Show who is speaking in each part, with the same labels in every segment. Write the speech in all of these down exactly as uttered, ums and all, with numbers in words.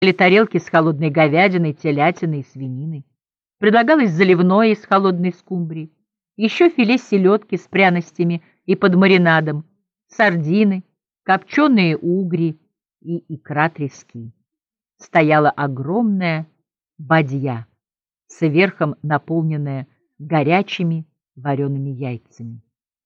Speaker 1: Или тарелки с холодной говядиной, телятиной и свининой. Предлагалось заливное из холодной скумбрии, еще филе селедки с пряностями и под маринадом, сардины, копченые угри и икра трески. Стояла огромная бадья, сверхом наполненная горячими вареными яйцами.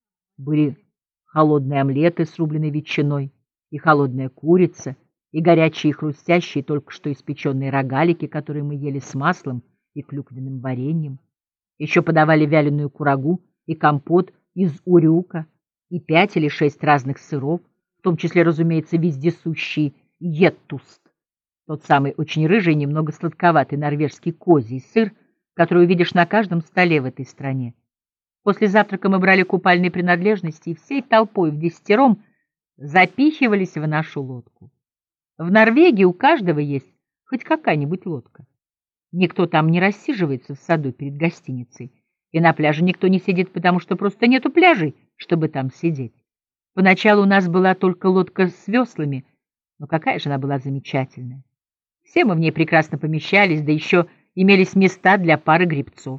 Speaker 1: Были холодные омлеты с рубленой ветчиной, и холодная курица, и горячие и хрустящие только что испеченные рогалики, которые мы ели с маслом и клюквенным вареньем. Еще подавали вяленую курагу и компот из урюка, и пять или шесть разных сыров, в том числе, разумеется, вездесущий еттуст, тот самый очень рыжий и немного сладковатый норвежский козий сыр, который увидишь на каждом столе в этой стране. После завтрака мы брали купальные принадлежности и всей толпой в десятером запихивались в нашу лодку. В Норвегии у каждого есть хоть какая-нибудь лодка. Никто там не рассиживается в саду перед гостиницей, и на пляже никто не сидит, потому что просто нету пляжей, чтобы там сидеть. Поначалу у нас была только лодка с веслами, но какая же она была замечательная. Все мы в ней прекрасно помещались, да еще имелись места для пары гребцов.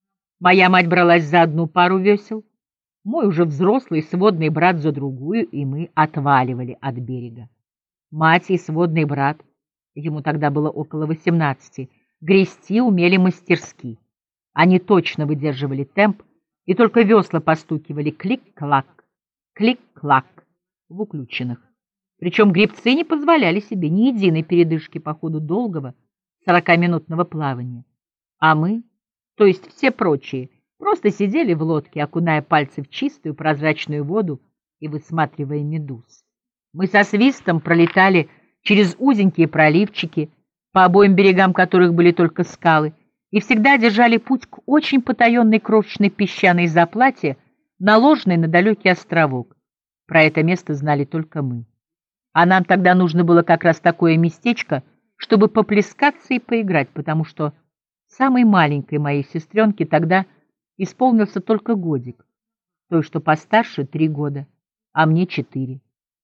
Speaker 1: Моя мать бралась за одну пару весел, мой уже взрослый сводный брат за другую, и мы отваливали от берега. Мать и сводный брат, ему тогда было около восемнадцати, грести умели мастерски. Они точно выдерживали темп, и только весла постукивали клик-клак, клик-клак в уключенных. Причем гребцы не позволяли себе ни единой передышки по ходу долгого сорокаминутного плавания. А мы, то есть все прочие, просто сидели в лодке, окуная пальцы в чистую прозрачную воду и высматривая медуз. Мы со свистом пролетали через узенькие проливчики, по обоим берегам которых были только скалы, и всегда держали путь к очень потаенной крошечной песчаной заплате, наложенной на далекий островок. Про это место знали только мы. А нам тогда нужно было как раз такое местечко, чтобы поплескаться и поиграть, потому что самой маленькой моей сестренке тогда исполнился только годик, той, что постарше, три года, а мне четыре.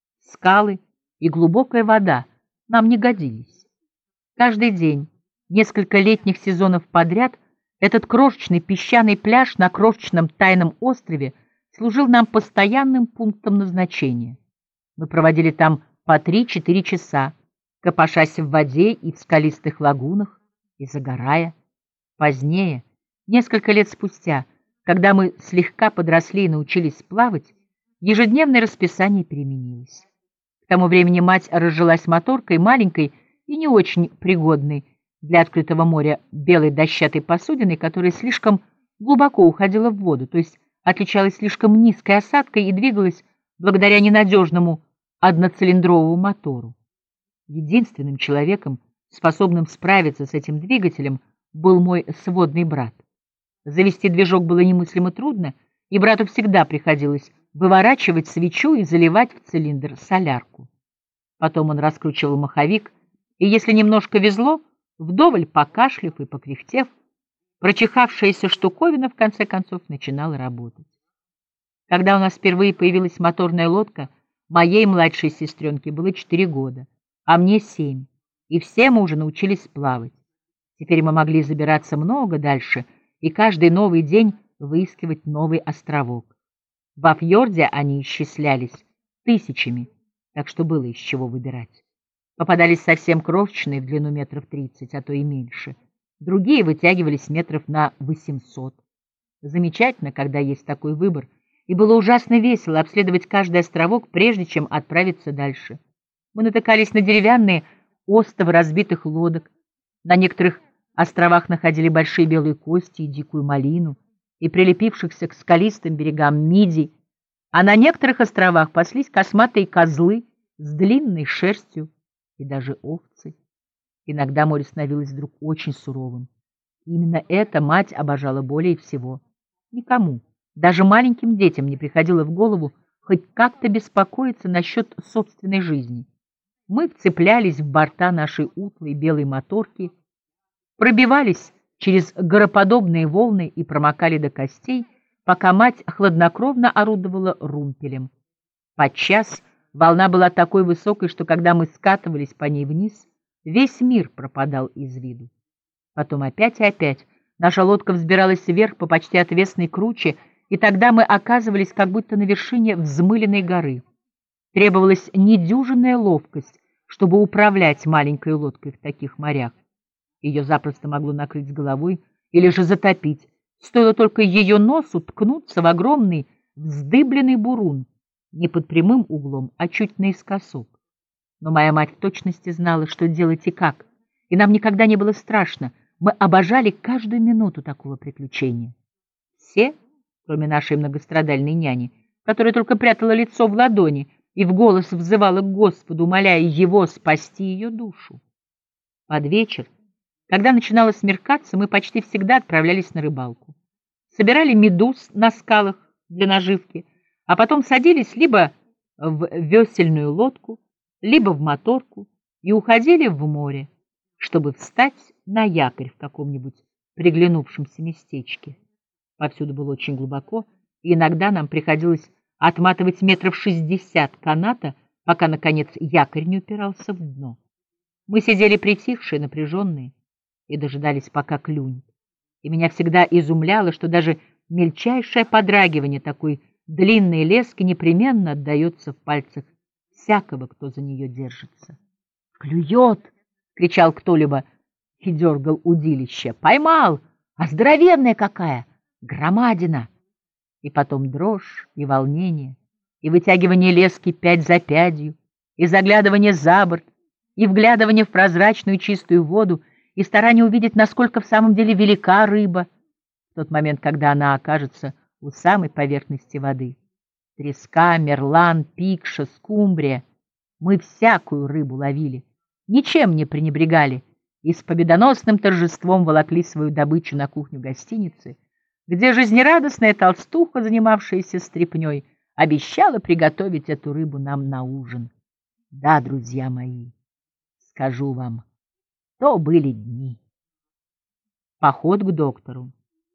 Speaker 1: Скалы и глубокая вода нам не годились. Каждый день, несколько летних сезонов подряд, этот крошечный песчаный пляж на крошечном тайном острове служил нам постоянным пунктом назначения. Мы проводили там по три-четыре часа, копошась в воде и в скалистых лагунах, и загорая. Позднее, несколько лет спустя, когда мы слегка подросли и научились плавать, ежедневное расписание переменилось. К тому времени мать разжилась моторкой, маленькой и не очень пригодной для открытого моря белой дощатой посудиной, которая слишком глубоко уходила в воду, то есть отличалась слишком низкой осадкой и двигалась благодаря ненадежному одноцилиндровому мотору. Единственным человеком, способным справиться с этим двигателем, был мой сводный брат. Завести движок было немыслимо трудно, и брату всегда приходилось выворачивать свечу и заливать в цилиндр солярку. Потом он раскручивал маховик, и если немножко везло, вдоволь покашляв и покряхтев, прочихавшаяся штуковина в конце концов начинала работать. Когда у нас впервые появилась моторная лодка, моей младшей сестренке было четыре года, а мне семь, и все мы уже научились плавать. Теперь мы могли забираться много дальше и каждый новый день выискивать новый островок. Во фьорде они исчислялись тысячами, так что было из чего выбирать. Попадались совсем крошечные в длину метров тридцать, а то и меньше. Другие вытягивались метров на восемьсот. Замечательно, когда есть такой выбор, и было ужасно весело обследовать каждый островок, прежде чем отправиться дальше. Мы натыкались на деревянные остовы разбитых лодок. На некоторых островах находили большие белые кости и дикую малину, и прилепившихся к скалистым берегам мидий, а на некоторых островах паслись косматые козлы с длинной шерстью и даже овцы. Иногда море становилось вдруг очень суровым. И именно это мать обожала более всего. Никому, даже маленьким детям, не приходило в голову хоть как-то беспокоиться насчет собственной жизни. Мы вцеплялись в борта нашей утлой белой моторки, пробивались через гороподобные волны и промокали до костей, пока мать хладнокровно орудовала румпелем. Подчас волна была такой высокой, что когда мы скатывались по ней вниз, Весь мир пропадал из виду. Потом опять и опять наша лодка взбиралась вверх по почти отвесной круче, и тогда мы оказывались как будто на вершине взмыленной горы. Требовалась недюжинная ловкость, чтобы управлять маленькой лодкой в таких морях. Ее запросто могло накрыть с головой или же затопить. Стоило только ее носу ткнуться в огромный вздыбленный бурун, не под прямым углом, а чуть наискосок. Но моя мать в точности знала, что делать и как, и нам никогда не было страшно. Мы обожали каждую минуту такого приключения. Все, кроме нашей многострадальной няни, которая только прятала лицо в ладони и в голос взывала к Господу, умоляя Его спасти ее душу. Под вечер, когда начинало смеркаться, мы почти всегда отправлялись на рыбалку. Собирали медуз на скалах для наживки, а потом садились либо в весельную лодку, либо в моторку и уходили в море, чтобы встать на якорь в каком-нибудь приглянувшемся местечке. Повсюду было очень глубоко, и иногда нам приходилось отматывать метров шестьдесят каната, пока, наконец, якорь не упирался в дно. Мы сидели притихшие, напряженные, и дожидались, пока клюнет. И меня всегда изумляло, что даже мельчайшее подрагивание такой длинной лески непременно отдается в пальцах всякого, кто за нее держится. «Клюет!» — кричал кто-либо и дергал удилище. «Поймал! А здоровенная какая! Громадина!» И потом дрожь и волнение, и вытягивание лески пять за пятью, и заглядывание за борт, и вглядывание в прозрачную чистую воду, и старание увидеть, насколько в самом деле велика рыба в тот момент, когда она окажется у самой поверхности воды. Треска, мерлан, пикша, скумбрия. Мы всякую рыбу ловили, ничем не пренебрегали и с победоносным торжеством волокли свою добычу на кухню гостиницы, где жизнерадостная толстуха, занимавшаяся стряпней, обещала приготовить эту рыбу нам на ужин. Да, друзья мои, скажу вам, то были дни. Поход к доктору.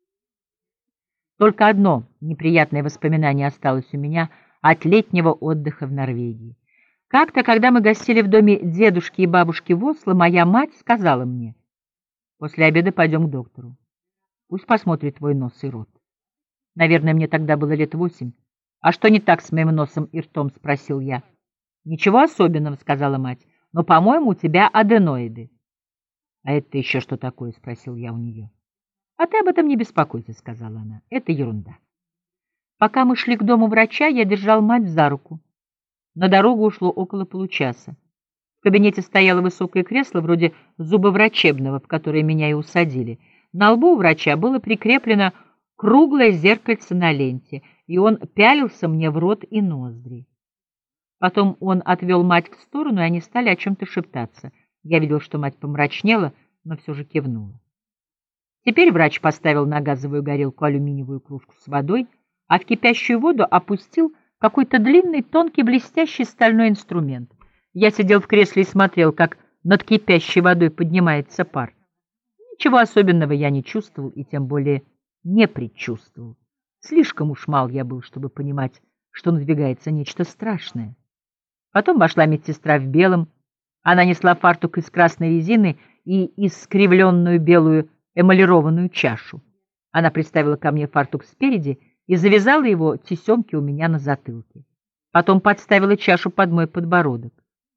Speaker 1: Только одно неприятное воспоминание осталось у меня от летнего отдыха в Норвегии. Как-то, когда мы гостили в доме дедушки и бабушки в Осло, моя мать сказала мне: «После обеда пойдем к доктору. Пусть посмотрит твой нос и рот». Наверное, мне тогда было лет восемь. «А что не так с моим носом и ртом?» — спросил я. «Ничего особенного», — сказала мать, — «но, по-моему, у тебя аденоиды». «А это еще что такое?» — спросил я у нее. «А ты об этом не беспокойся», — сказала она. «Это ерунда». Пока мы шли к дому врача, я держал мать за руку. На дорогу ушло около получаса. В кабинете стояло высокое кресло, вроде зубоврачебного, в которое меня и усадили. На лбу у врача было прикреплено круглое зеркальце на ленте, и он пялился мне в рот и ноздри. Потом он отвел мать в сторону, и они стали о чем-то шептаться. Я видел, что мать помрачнела, но все же кивнула. Теперь врач поставил на газовую горелку алюминиевую кружку с водой, а в кипящую воду опустил какой-то длинный, тонкий, блестящий стальной инструмент. Я сидел в кресле и смотрел, как над кипящей водой поднимается пар. Ничего особенного я не чувствовал и тем более не предчувствовал. Слишком уж мал я был, чтобы понимать, что надвигается нечто страшное. Потом вошла медсестра в белом. Она несла фартук из красной резины и искривленную белую эмалированную чашу. Она приставила ко мне фартук спереди и завязала его тесемки у меня на затылке. Потом подставила чашу под мой подбородок.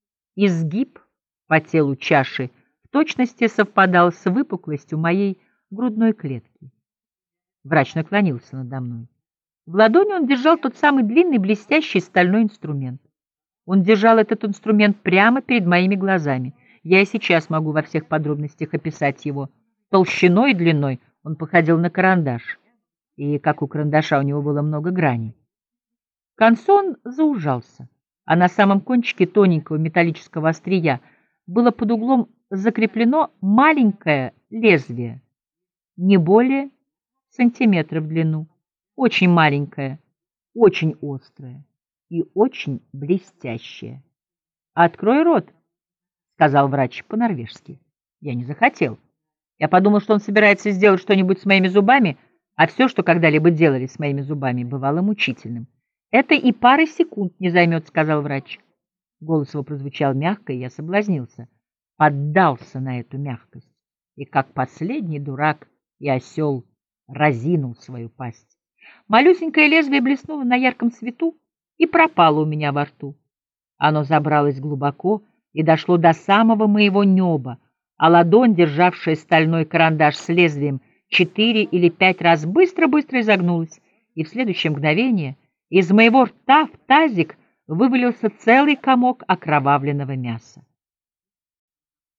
Speaker 1: Изгиб по телу чаши в точности совпадал с выпуклостью моей грудной клетки. Врач наклонился надо мной. В ладони он держал тот самый длинный блестящий стальной инструмент. Он держал этот инструмент прямо перед моими глазами. Я и сейчас могу во всех подробностях описать его. Толщиной и длиной он походил на карандаш. И, как у карандаша, у него было много граней. К концу он заужался, а на самом кончике тоненького металлического острия было под углом закреплено маленькое лезвие, не более сантиметра в длину, очень маленькое, очень острое и очень блестящее. «Открой рот», — сказал врач по-норвежски. Я не захотел. Я подумал, что он собирается сделать что-нибудь с моими зубами, а все, что когда-либо делали с моими зубами, бывало мучительным. «Это и пары секунд не займет», — сказал врач. Голос его прозвучал мягко, и я соблазнился. поддался на эту мягкость и, как последний дурак и осел, разинул свою пасть. Малюсенькое лезвие блеснуло на ярком свету и пропало у меня во рту. Оно забралось глубоко и дошло до самого моего неба, а ладонь, державшая стальной карандаш с лезвием, четыре или пять раз быстро-быстро изогнулась, и в следующее мгновение из моего рта в тазик вывалился целый комок окровавленного мяса.